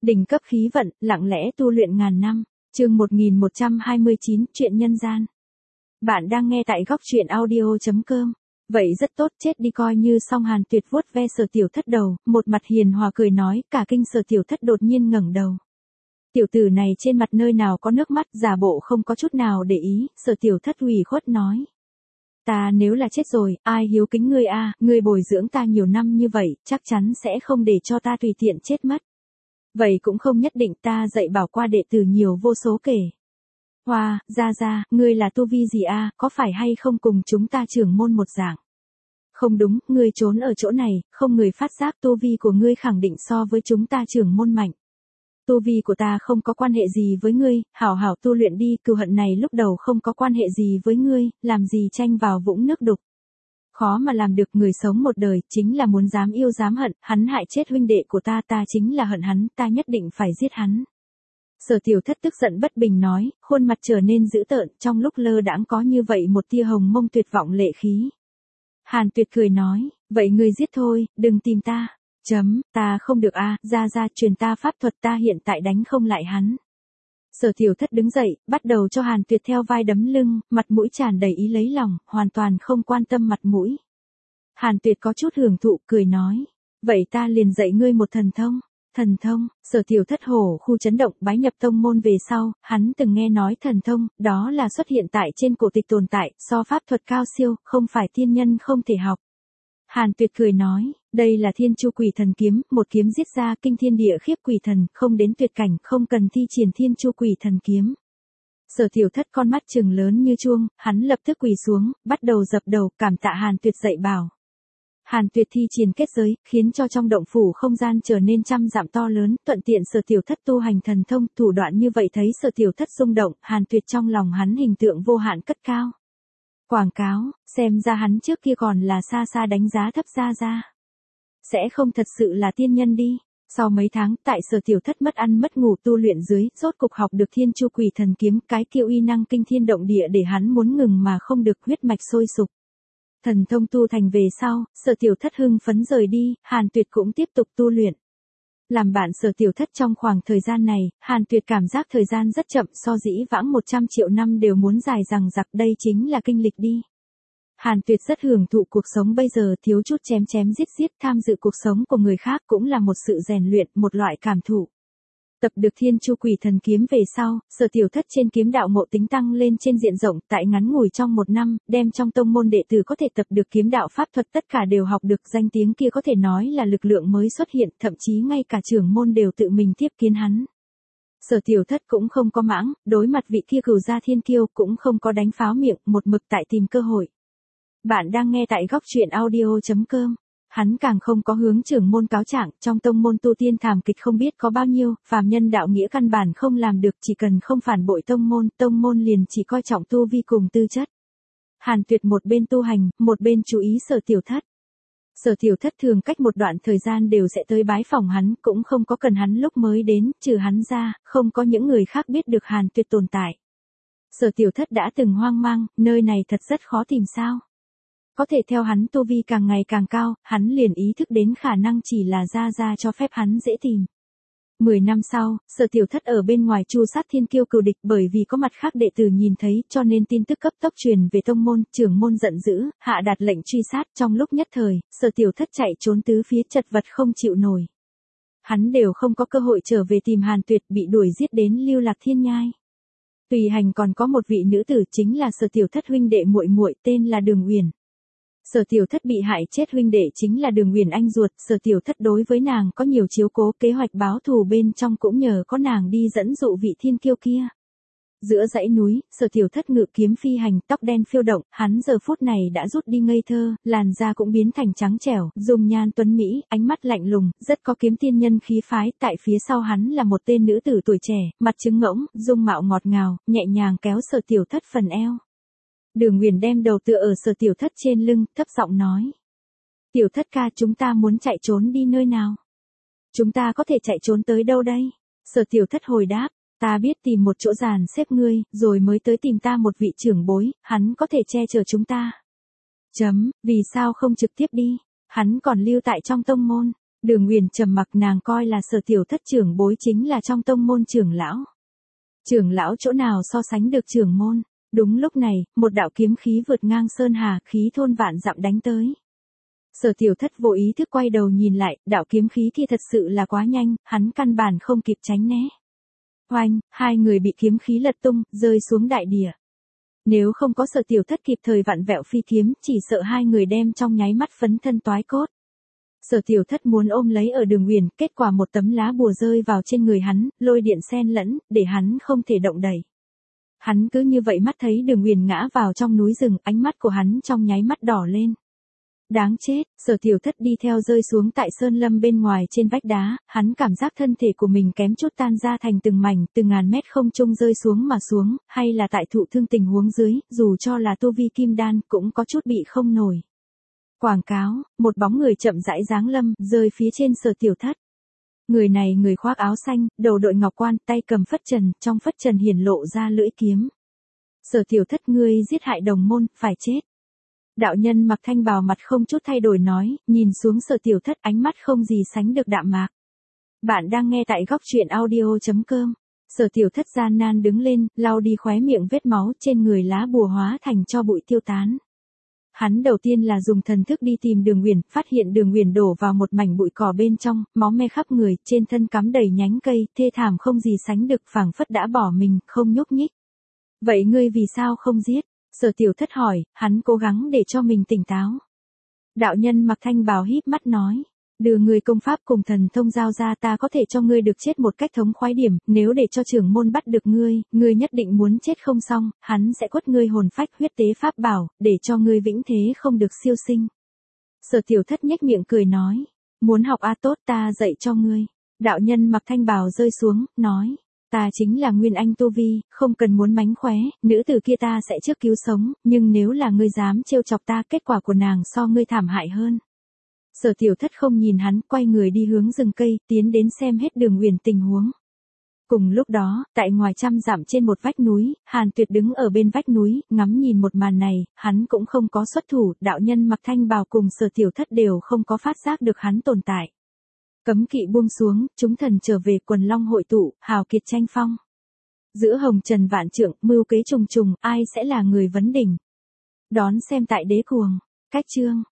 Đỉnh cấp khí vận, lặng lẽ tu luyện ngàn năm. Chương 1129, chuyện nhân gian. Bạn đang nghe tại góc truyện audio.com. Vậy rất tốt, chết đi coi như xong. Hàn Tuyệt vuốt ve Sở Tiểu Thất đầu, một mặt hiền hòa cười nói. Cả kinh Sở Tiểu Thất đột nhiên ngẩng đầu. Tiểu tử này trên mặt nơi nào có nước mắt, giả bộ không có chút nào để ý. Sở Tiểu Thất ủy khuất nói: Ta nếu là chết rồi, ai hiếu kính ngươi a? Ngươi bồi dưỡng ta nhiều năm như vậy, chắc chắn sẽ không để cho ta tùy tiện chết mất. Vậy cũng không nhất định, ta dạy bảo qua đệ tử nhiều vô số kể. Hoa, ra, ngươi là tu vi gì a? Có phải hay không cùng chúng ta trưởng môn một dạng? Không đúng, ngươi trốn ở chỗ này, không người phát giác. Tu vi của ngươi khẳng định so với chúng ta trưởng môn mạnh. Tu vi của ta không có quan hệ gì với ngươi, hảo hảo tu luyện đi. Cừu hận này lúc đầu không có quan hệ gì với ngươi, làm gì tranh vào vũng nước đục. Khó mà làm được. Người sống một đời, chính là muốn dám yêu dám hận. Hắn hại chết huynh đệ của ta, ta chính là hận hắn, ta nhất định phải giết hắn. Sở Tiểu Thất tức giận bất bình nói, khuôn mặt trở nên dữ tợn, trong lúc lơ đãng có như vậy một tia hồng mông tuyệt vọng lệ khí. Hàn Tuyệt cười nói, vậy ngươi giết thôi, đừng tìm ta. Ta không được a, ra truyền ta pháp thuật, ta hiện tại đánh không lại hắn. Sở Tiểu Thất đứng dậy, bắt đầu cho Hàn Tuyệt theo vai đấm lưng, mặt mũi tràn đầy ý lấy lòng, hoàn toàn không quan tâm mặt mũi. Hàn Tuyệt có chút hưởng thụ, cười nói, vậy ta liền dạy ngươi một thần thông. Thần thông? Sở Tiểu Thất hổ khu chấn động. Bái nhập tông môn về sau, hắn từng nghe nói thần thông, đó là xuất hiện tại trên cổ tịch tồn tại, so pháp thuật cao siêu, không phải tiên nhân không thể học. Hàn Tuyệt cười nói, đây là Thiên Chu Quỷ Thần Kiếm, một kiếm giết ra kinh thiên địa khiếp quỷ thần, không đến tuyệt cảnh, không cần thi triển Thiên Chu Quỷ Thần Kiếm. Sở Tiểu Thất con mắt trừng lớn như chuông, hắn lập tức quỳ xuống, bắt đầu dập đầu, cảm tạ Hàn Tuyệt dạy bảo. Hàn Tuyệt thi triển kết giới, khiến cho trong động phủ không gian trở nên trăm dặm to lớn, thuận tiện Sở Tiểu Thất tu hành thần thông. Thủ đoạn như vậy thấy Sở Tiểu Thất rung động, Hàn Tuyệt trong lòng hắn hình tượng vô hạn cất cao. Quảng cáo, xem ra hắn trước kia còn là xa xa đánh giá thấp ra. Sẽ không thật sự là tiên nhân đi. Sau mấy tháng, tại Sở Tiểu Thất mất ăn mất ngủ tu luyện dưới, rốt cục học được Thiên Chu Quỷ Thần Kiếm, cái kia uy năng kinh thiên động địa để hắn muốn ngừng mà không được, huyết mạch sôi sục. Thần thông tu thành về sau, Sở Tiểu Thất hưng phấn rời đi, Hàn Tuyệt cũng tiếp tục tu luyện. Làm bạn Sở Tiểu Thất trong khoảng thời gian này, Hàn Tuyệt cảm giác thời gian rất chậm, so dĩ vãng 100 triệu năm đều muốn dài dằng dặc, đây chính là kinh lịch đi. Hàn Tuyệt rất hưởng thụ cuộc sống bây giờ, thiếu chút chém giết, tham dự cuộc sống của người khác cũng là một sự rèn luyện, một loại cảm thụ. Tập được Thiên Chu Quỷ Thần Kiếm về sau, Sở Tiểu Thất trên kiếm đạo ngộ tính tăng lên trên diện rộng, tại ngắn ngủi trong 1 năm, đem trong tông môn đệ tử có thể tập được kiếm đạo pháp thuật tất cả đều học được. Danh tiếng kia có thể nói là lực lượng mới xuất hiện, thậm chí ngay cả trưởng môn đều tự mình tiếp kiến hắn. Sở Tiểu Thất cũng không có mãng, đối mặt vị kia Cửu gia thiên kiêu cũng không có đánh pháo miệng, một mực tại tìm cơ hội. Bạn đang nghe tại góc truyện audio.com. Hắn càng không có hướng trưởng môn cáo trạng, trong tông môn tu tiên thảm kịch không biết có bao nhiêu, phàm nhân đạo nghĩa căn bản không làm được, chỉ cần không phản bội tông môn liền chỉ coi trọng tu vi cùng tư chất. Hàn Tuyệt một bên tu hành, một bên chú ý Sở Tiểu Thất. Sở Tiểu Thất thường cách một đoạn thời gian đều sẽ tới bái phỏng hắn, cũng không có cần hắn lúc mới đến, trừ hắn ra, không có những người khác biết được Hàn Tuyệt tồn tại. Sở Tiểu Thất đã từng hoang mang, nơi này thật rất khó tìm sao. Có thể theo hắn tu vi càng ngày càng cao, hắn liền ý thức đến khả năng chỉ là ra cho phép hắn dễ tìm. 10 năm sau, Sở Tiểu Thất ở bên ngoài tru sát thiên kiêu cừu địch, bởi vì có mặt khác đệ tử nhìn thấy, cho nên tin tức cấp tốc truyền về tông môn, trưởng môn giận dữ, hạ đạt lệnh truy sát. Trong lúc nhất thời, Sở Tiểu Thất chạy trốn tứ phía, chật vật không chịu nổi. Hắn đều không có cơ hội trở về tìm Hàn Tuyệt, bị đuổi giết đến Lưu Lạc Thiên Nhai. Tùy hành còn có một vị nữ tử, chính là Sở Tiểu Thất huynh đệ muội, tên là Đường Uyển. Sở Tiểu Thất bị hại chết huynh đệ chính là Đường Uyển anh ruột, Sở Tiểu Thất đối với nàng có nhiều chiếu cố, kế hoạch báo thù bên trong cũng nhờ có nàng đi dẫn dụ vị thiên kiêu kia. Giữa dãy núi, Sở Tiểu Thất ngự kiếm phi hành, tóc đen phiêu động, hắn giờ phút này đã rút đi ngây thơ, làn da cũng biến thành trắng trẻo, dung nhan tuấn mỹ, ánh mắt lạnh lùng, rất có kiếm tiên nhân khí phái. Tại phía sau hắn là một tên nữ tử tuổi trẻ, mặt trứng ngỗng, dung mạo ngọt ngào, nhẹ nhàng kéo Sở Tiểu Thất phần eo. Đường Uyển đem đầu tựa ở Sở Tiểu Thất trên lưng, thấp giọng nói. Tiểu Thất ca, chúng ta muốn chạy trốn đi nơi nào? Chúng ta có thể chạy trốn tới đâu đây? Sở Tiểu Thất hồi đáp, ta biết tìm một chỗ dàn xếp ngươi, rồi mới tới tìm ta một vị trưởng bối, hắn có thể che chở chúng ta. Vì sao không trực tiếp đi? Hắn còn lưu tại trong tông môn. Đường Uyển trầm mặc, nàng coi là Sở Tiểu Thất trưởng bối chính là trong tông môn trưởng lão. Trưởng lão chỗ nào so sánh được trưởng môn. Đúng lúc này, một đạo kiếm khí vượt ngang sơn hà, khí thôn vạn dặm đánh tới. Sở Tiểu Thất vô ý thức quay đầu nhìn lại, đạo kiếm khí kia thật sự là quá nhanh, hắn căn bản không kịp tránh né. Oanh, hai người bị kiếm khí lật tung, rơi xuống đại địa. Nếu không có Sở Tiểu Thất kịp thời vặn vẹo phi kiếm, chỉ sợ hai người đem trong nháy mắt phấn thân toái cốt. Sở Tiểu Thất muốn ôm lấy ở Đường Uyển, kết quả một tấm lá bùa rơi vào trên người hắn, lôi điện xen lẫn, để hắn không thể động đậy. Hắn cứ như vậy mắt thấy Đường Uyển ngã vào trong núi rừng, ánh mắt của hắn trong nháy mắt đỏ lên. Đáng chết, Sở Tiểu Thất đi theo rơi xuống tại sơn lâm bên ngoài trên vách đá, hắn cảm giác thân thể của mình kém chút tan ra thành từng mảnh, từ ngàn mét không trung rơi xuống mà xuống, hay là tại thụ thương tình huống dưới, dù cho là tu vi kim đan cũng có chút bị không nổi. Quảng cáo, một bóng người chậm rãi giáng lâm, rơi phía trên Sở Tiểu Thất. Người này người khoác áo xanh, đầu đội ngọc quan, tay cầm phất trần, trong phất trần hiển lộ ra lưỡi kiếm. Sở Tiểu Thất, ngươi giết hại đồng môn, phải chết. Đạo nhân mặc thanh bào mặt không chút thay đổi nói, nhìn xuống Sở Tiểu Thất, ánh mắt không gì sánh được đạm mạc. Bạn đang nghe tại góc truyện audio.com. Sở Tiểu Thất gian nan đứng lên, lau đi khóe miệng vết máu, trên người lá bùa hóa thành tro bụi tiêu tán. Hắn đầu tiên là dùng thần thức đi tìm Đường Uyển, phát hiện Đường Uyển đổ vào một mảnh bụi cỏ bên trong, máu me khắp người, trên thân cắm đầy nhánh cây, thê thảm không gì sánh được, phảng phất đã bỏ mình, không nhúc nhích. Vậy ngươi vì sao không giết? Sở Tiểu Thất hỏi, hắn cố gắng để cho mình tỉnh táo. Đạo nhân mặc thanh bào híp mắt nói, đưa ngươi công pháp cùng thần thông giao ra, ta có thể cho ngươi được chết một cách thống khoái điểm, nếu để cho trưởng môn bắt được ngươi, ngươi nhất định muốn chết không xong, hắn sẽ quất ngươi hồn phách huyết tế pháp bảo, để cho ngươi vĩnh thế không được siêu sinh. Sở Tiểu Thất nhếch miệng cười nói, muốn học tốt, ta dạy cho ngươi. Đạo nhân mặc thanh bào rơi xuống, nói, ta chính là Nguyên Anh tu vi, không cần muốn mánh khóe, nữ tử kia ta sẽ trước cứu sống, nhưng nếu là ngươi dám trêu chọc ta, kết quả của nàng so ngươi thảm hại hơn. Sở Tiểu Thất không nhìn hắn, quay người đi hướng rừng cây, tiến đến xem hết Đường Uyển tình huống. Cùng lúc đó, tại ngoài trăm dặm trên một vách núi, Hàn Tuyệt đứng ở bên vách núi, ngắm nhìn một màn này, hắn cũng không có xuất thủ, đạo nhân mặc thanh bào cùng Sở Tiểu Thất đều không có phát giác được hắn tồn tại. Cấm kỵ buông xuống, chúng thần trở về, quần long hội tụ, hào kiệt tranh phong. Giữa hồng trần vạn trượng, mưu kế trùng trùng, ai sẽ là người vấn đỉnh? Đón xem tại Đế Cuồng. Cách chương